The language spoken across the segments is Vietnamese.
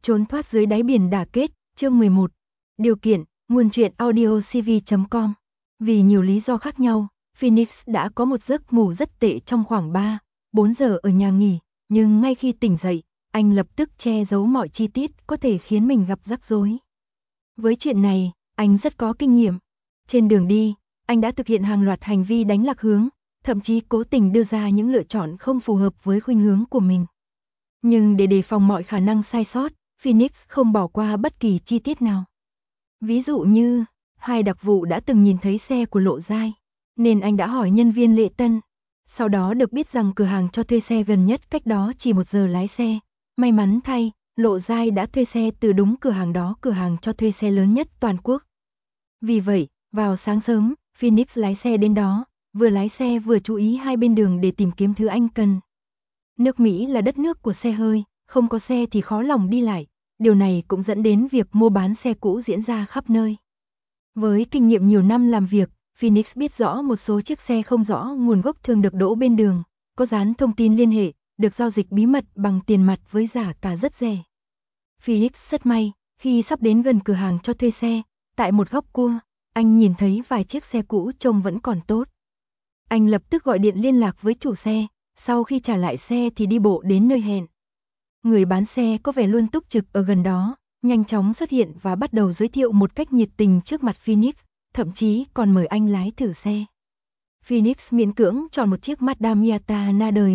Trốn thoát dưới đáy biển đả kết, chương 11. Điều kiện, nguồn truyện audiocv.com. Vì nhiều lý do khác nhau, Phoenix đã có một giấc ngủ rất tệ trong khoảng 3-4 giờ ở nhà nghỉ, nhưng ngay khi tỉnh dậy, anh lập tức che giấu mọi chi tiết có thể khiến mình gặp rắc rối. Với chuyện này, anh rất có kinh nghiệm. Trên đường đi, anh đã thực hiện hàng loạt hành vi đánh lạc hướng, thậm chí cố tình đưa ra những lựa chọn không phù hợp với khuynh hướng của mình. Nhưng để đề phòng mọi khả năng sai sót, Phoenix không bỏ qua bất kỳ chi tiết nào. Ví dụ như, hai đặc vụ đã từng nhìn thấy xe của Lộ Giai, nên anh đã hỏi nhân viên lễ tân. Sau đó được biết rằng cửa hàng cho thuê xe gần nhất cách đó chỉ 1 giờ lái xe. May mắn thay, Lộ Giai đã thuê xe từ đúng cửa hàng đó, cửa hàng cho thuê xe lớn nhất toàn quốc. Vì vậy, vào sáng sớm, Phoenix lái xe đến đó, vừa lái xe vừa chú ý hai bên đường để tìm kiếm thứ anh cần. Nước Mỹ là đất nước của xe hơi, không có xe thì khó lòng đi lại. Điều này cũng dẫn đến việc mua bán xe cũ diễn ra khắp nơi. Với kinh nghiệm nhiều năm làm việc, Phoenix biết rõ một số chiếc xe không rõ nguồn gốc thường được đỗ bên đường, có dán thông tin liên hệ, được giao dịch bí mật bằng tiền mặt với giá cả rất rẻ. Phoenix rất may, khi sắp đến gần cửa hàng cho thuê xe, tại một góc cua, anh nhìn thấy vài chiếc xe cũ trông vẫn còn tốt. Anh lập tức gọi điện liên lạc với chủ xe, sau khi trả lại xe thì đi bộ đến nơi hẹn. Người bán xe có vẻ luôn túc trực ở gần đó, nhanh chóng xuất hiện và bắt đầu giới thiệu một cách nhiệt tình trước mặt Phoenix, thậm chí còn mời anh lái thử xe. Phoenix miễn cưỡng chọn một chiếc Mazda Miata na đời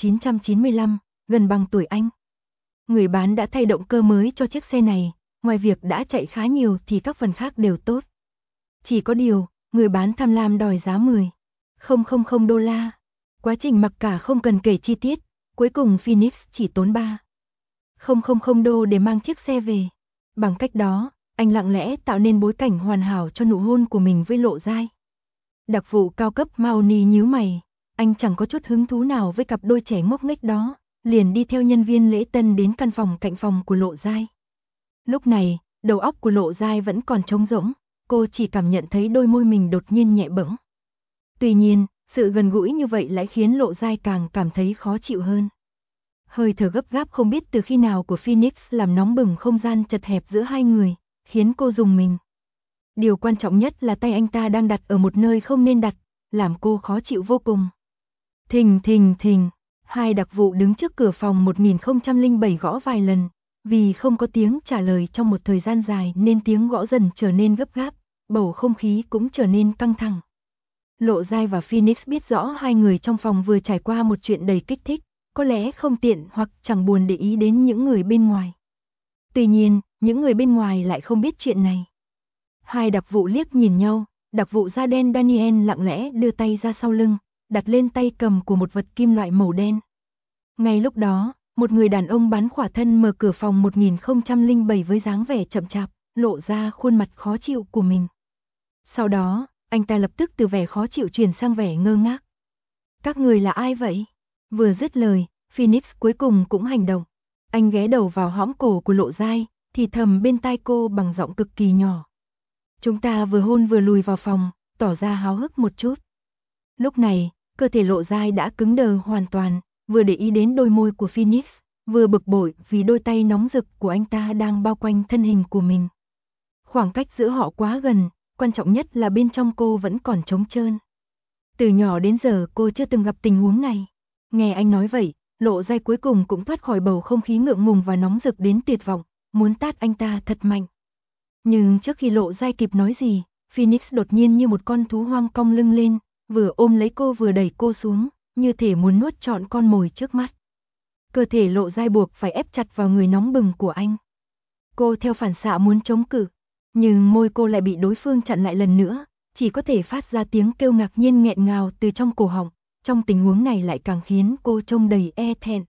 1995, gần bằng tuổi anh. Người bán đã thay động cơ mới cho chiếc xe này, ngoài việc đã chạy khá nhiều thì các phần khác đều tốt. Chỉ có điều, người bán tham lam đòi giá 10.000 đô la. Quá trình mặc cả không cần kể chi tiết, cuối cùng Phoenix chỉ tốn 3.000 đô để mang chiếc xe về. Bằng cách đó, anh lặng lẽ tạo nên bối cảnh hoàn hảo cho nụ hôn của mình với Lộ Giai. Đặc vụ cao cấp Mahoney nhíu mày, anh chẳng có chút hứng thú nào với cặp đôi trẻ ngốc nghếch đó, liền đi theo nhân viên lễ tân đến căn phòng cạnh phòng của Lộ Giai. Lúc này, đầu óc của Lộ Giai vẫn còn trống rỗng, cô chỉ cảm nhận thấy đôi môi mình đột nhiên nhẹ bẫng. Tuy nhiên, sự gần gũi như vậy lại khiến Lộ Giai càng cảm thấy khó chịu hơn. Hơi thở gấp gáp không biết từ khi nào của Phoenix làm nóng bừng không gian chật hẹp giữa hai người, khiến cô rùng mình. Điều quan trọng nhất là tay anh ta đang đặt ở một nơi không nên đặt, làm cô khó chịu vô cùng. Thình thình thình, hai đặc vụ đứng trước cửa phòng 1007 gõ vài lần, vì không có tiếng trả lời trong một thời gian dài nên tiếng gõ dần trở nên gấp gáp, bầu không khí cũng trở nên căng thẳng. Lộ Giai và Phoenix biết rõ hai người trong phòng vừa trải qua một chuyện đầy kích thích, có lẽ không tiện hoặc chẳng buồn để ý đến những người bên ngoài. Tuy nhiên, những người bên ngoài lại không biết chuyện này. Hai đặc vụ liếc nhìn nhau, đặc vụ da đen Daniel lặng lẽ đưa tay ra sau lưng, đặt lên tay cầm của một vật kim loại màu đen. Ngay lúc đó, một người đàn ông bán khỏa thân mở cửa phòng 1007 với dáng vẻ chậm chạp, lộ ra khuôn mặt khó chịu của mình. Sau đó, anh ta lập tức từ vẻ khó chịu chuyển sang vẻ ngơ ngác. Các người là ai vậy? Vừa dứt lời, Phoenix cuối cùng cũng hành động. Anh ghé đầu vào hõm cổ của Lộ Giai, thì thầm bên tai cô bằng giọng cực kỳ nhỏ. Chúng ta vừa hôn vừa lùi vào phòng, tỏ ra háo hức một chút. Lúc này, cơ thể Lộ Giai đã cứng đờ hoàn toàn, vừa để ý đến đôi môi của Phoenix, vừa bực bội vì đôi tay nóng rực của anh ta đang bao quanh thân hình của mình. Khoảng cách giữa họ quá gần, quan trọng nhất là bên trong cô vẫn còn trống trơn. Từ nhỏ đến giờ cô chưa từng gặp tình huống này. Nghe anh nói vậy, Lộ Giai cuối cùng cũng thoát khỏi bầu không khí ngượng ngùng và nóng rực đến tuyệt vọng, muốn tát anh ta thật mạnh. Nhưng trước khi Lộ Giai kịp nói gì, Phoenix đột nhiên như một con thú hoang cong lưng lên, vừa ôm lấy cô vừa đẩy cô xuống, như thể muốn nuốt trọn con mồi trước mắt. Cơ thể Lộ Giai buộc phải ép chặt vào người nóng bừng của anh. Cô theo phản xạ muốn chống cự, nhưng môi cô lại bị đối phương chặn lại lần nữa, chỉ có thể phát ra tiếng kêu ngạc nhiên nghẹn ngào từ trong cổ họng. Trong tình huống này lại càng khiến cô trông đầy e thẹn.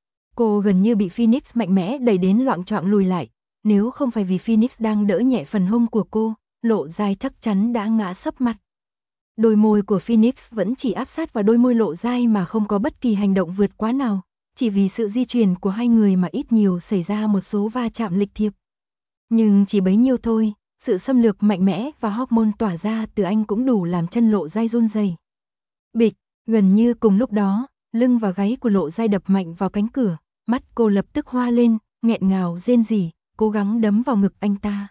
Cô gần như bị Phoenix mạnh mẽ đẩy đến loạng choạng lùi lại. Nếu không phải vì Phoenix đang đỡ nhẹ phần hông của cô, Lộ Giai chắc chắn đã ngã sấp mặt. Đôi môi của Phoenix vẫn chỉ áp sát vào đôi môi Lộ Giai mà không có bất kỳ hành động vượt quá nào. Chỉ vì sự di chuyển của hai người mà ít nhiều xảy ra một số va chạm lịch thiệp. Nhưng chỉ bấy nhiêu thôi, sự xâm lược mạnh mẽ và hormone tỏa ra từ anh cũng đủ làm chân Lộ Giai run rẩy. Bịch! Gần như cùng lúc đó, lưng và gáy của Lộ Giai đập mạnh vào cánh cửa, mắt cô lập tức hoa lên, nghẹn ngào rên rỉ, cố gắng đấm vào ngực anh ta.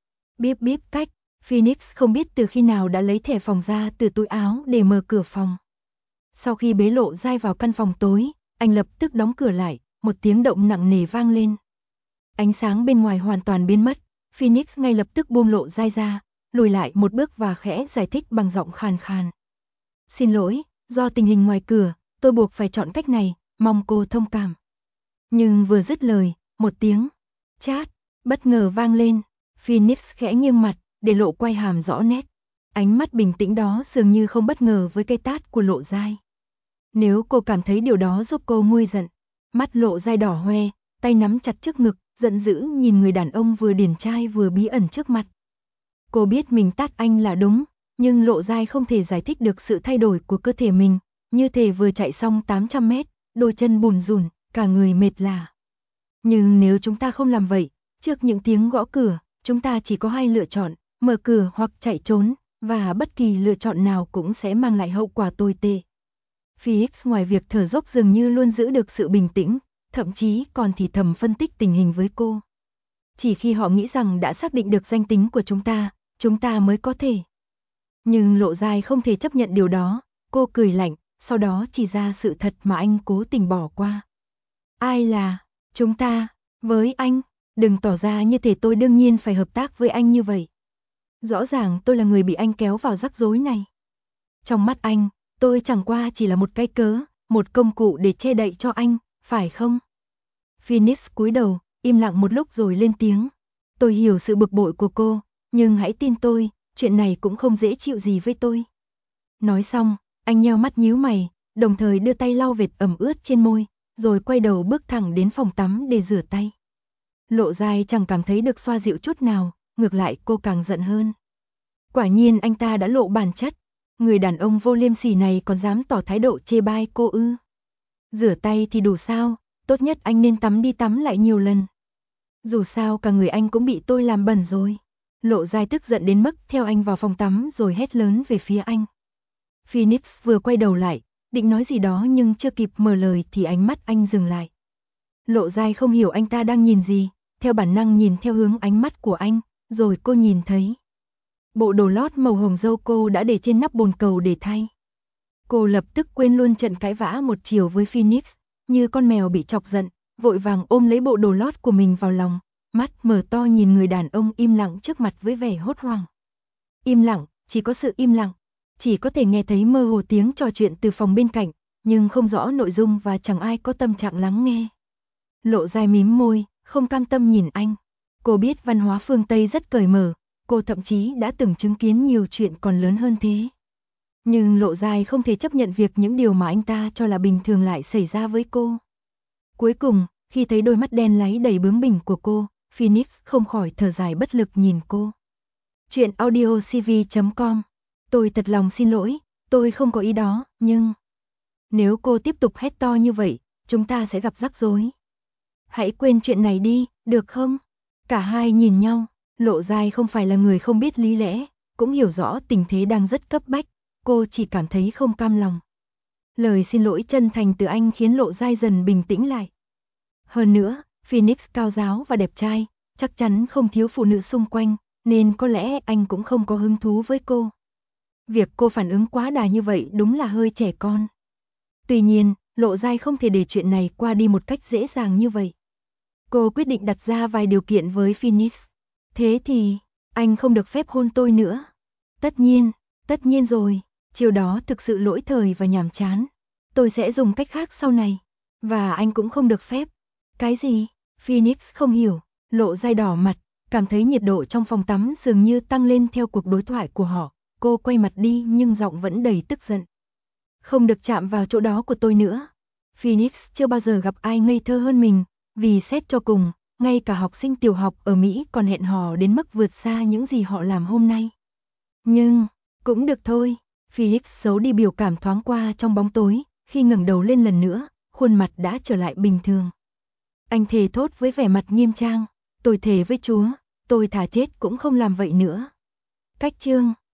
Bíp bíp cách, Phoenix không biết từ khi nào đã lấy thẻ phòng ra từ túi áo để mở cửa phòng. Sau khi bế Lộ Giai vào căn phòng tối, anh lập tức đóng cửa lại, một tiếng động nặng nề vang lên. Ánh sáng bên ngoài hoàn toàn biến mất, Phoenix ngay lập tức buông Lộ Giai ra, lùi lại một bước và khẽ giải thích bằng giọng khàn khàn. Xin lỗi, do tình hình ngoài cửa, tôi buộc phải chọn cách này, mong cô thông cảm. Nhưng vừa dứt lời, một tiếng chát bất ngờ vang lên. Phoenix khẽ nghiêng mặt, để lộ quai hàm rõ nét. Ánh mắt bình tĩnh đó dường như không bất ngờ với cái tát của Lộ Giai. Nếu cô cảm thấy điều đó giúp cô nguôi giận. Mắt Lộ Giai đỏ hoe, tay nắm chặt trước ngực, giận dữ nhìn người đàn ông vừa điển trai vừa bí ẩn trước mặt. Cô biết mình tát anh là đúng, nhưng Lộ Giai không thể giải thích được sự thay đổi của cơ thể mình, như thể vừa chạy xong 800 mét, đôi chân bùn rùn, cả người mệt lả. Nhưng nếu chúng ta không làm vậy, trước những tiếng gõ cửa, chúng ta chỉ có hai lựa chọn, mở cửa hoặc chạy trốn, và bất kỳ lựa chọn nào cũng sẽ mang lại hậu quả tồi tệ. Phoenix ngoài việc thở dốc dường như luôn giữ được sự bình tĩnh, thậm chí còn thì thầm phân tích tình hình với cô. Chỉ khi họ nghĩ rằng đã xác định được danh tính của chúng ta mới có thể. Nhưng Lộ Giai không thể chấp nhận điều đó, cô cười lạnh, sau đó chỉ ra sự thật mà anh cố tình bỏ qua. Ai là chúng ta? Với anh, đừng tỏ ra như thể tôi đương nhiên phải hợp tác với anh như vậy. Rõ ràng tôi là người bị anh kéo vào rắc rối này. Trong mắt anh, tôi chẳng qua chỉ là một cái cớ, một công cụ để che đậy cho anh, phải không? Phoenix cúi đầu, im lặng một lúc rồi lên tiếng. Tôi hiểu sự bực bội của cô, nhưng hãy tin tôi, chuyện này cũng không dễ chịu gì với tôi. Nói xong, anh nheo mắt nhíu mày, đồng thời đưa tay lau vệt ẩm ướt trên môi, rồi quay đầu bước thẳng đến phòng tắm để rửa tay. Lộ Giai chẳng cảm thấy được xoa dịu chút nào, ngược lại cô càng giận hơn. Quả nhiên anh ta đã lộ bản chất, người đàn ông vô liêm sỉ này còn dám tỏ thái độ chê bai cô ư. Rửa tay thì đủ sao, tốt nhất anh nên tắm đi tắm lại nhiều lần. Dù sao cả người anh cũng bị tôi làm bẩn rồi. Lộ Giai tức giận đến mức theo anh vào phòng tắm rồi hét lớn về phía anh. Phoenix vừa quay đầu lại, định nói gì đó nhưng chưa kịp mở lời thì ánh mắt anh dừng lại. Lộ Giai không hiểu anh ta đang nhìn gì, theo bản năng nhìn theo hướng ánh mắt của anh, rồi cô nhìn thấy bộ đồ lót màu hồng dâu cô đã để trên nắp bồn cầu để thay. Cô lập tức quên luôn trận cãi vã một chiều với Phoenix, như con mèo bị chọc giận, vội vàng ôm lấy bộ đồ lót của mình vào lòng, mắt mở to nhìn người đàn ông im lặng trước mặt với vẻ hốt hoảng. Im lặng, chỉ có sự im lặng, chỉ có thể nghe thấy mơ hồ tiếng trò chuyện từ phòng bên cạnh, nhưng không rõ nội dung và chẳng ai có tâm trạng lắng nghe. Lộ Giai mím môi, không cam tâm nhìn anh. Cô biết văn hóa phương Tây rất cởi mở, cô thậm chí đã từng chứng kiến nhiều chuyện còn lớn hơn thế. Nhưng Lộ Giai không thể chấp nhận việc những điều mà anh ta cho là bình thường lại xảy ra với cô. Cuối cùng, khi thấy đôi mắt đen láy đầy bướng bỉnh của cô, Phoenix không khỏi thở dài bất lực nhìn cô. Chuyện audiocv.com. Tôi thật lòng xin lỗi, tôi không có ý đó, nhưng nếu cô tiếp tục hét to như vậy, chúng ta sẽ gặp rắc rối. Hãy quên chuyện này đi, được không? Cả hai nhìn nhau, Lộ Giai không phải là người không biết lý lẽ, cũng hiểu rõ tình thế đang rất cấp bách, cô chỉ cảm thấy không cam lòng. Lời xin lỗi chân thành từ anh khiến Lộ Giai dần bình tĩnh lại. Hơn nữa, Phoenix cao ráo và đẹp trai, chắc chắn không thiếu phụ nữ xung quanh, nên có lẽ anh cũng không có hứng thú với cô. Việc cô phản ứng quá đà như vậy đúng là hơi trẻ con. Tuy nhiên, Lộ Giai không thể để chuyện này qua đi một cách dễ dàng như vậy. Cô quyết định đặt ra vài điều kiện với Phoenix. Thế thì, anh không được phép hôn tôi nữa. Tất nhiên rồi, chiều đó thực sự lỗi thời và nhàm chán. Tôi sẽ dùng cách khác sau này. Và anh cũng không được phép. Cái gì? Phoenix không hiểu, Lộ Giai đỏ mặt, cảm thấy nhiệt độ trong phòng tắm dường như tăng lên theo cuộc đối thoại của họ. Cô quay mặt đi nhưng giọng vẫn đầy tức giận. Không được chạm vào chỗ đó của tôi nữa. Phoenix chưa bao giờ gặp ai ngây thơ hơn mình, vì xét cho cùng, ngay cả học sinh tiểu học ở Mỹ còn hẹn hò đến mức vượt xa những gì họ làm hôm nay. Nhưng, cũng được thôi, Phoenix giấu đi biểu cảm thoáng qua trong bóng tối, khi ngẩng đầu lên lần nữa, khuôn mặt đã trở lại bình thường. Anh thề thốt với vẻ mặt nghiêm trang, tôi thề với Chúa, tôi thà chết cũng không làm vậy nữa. Cách chương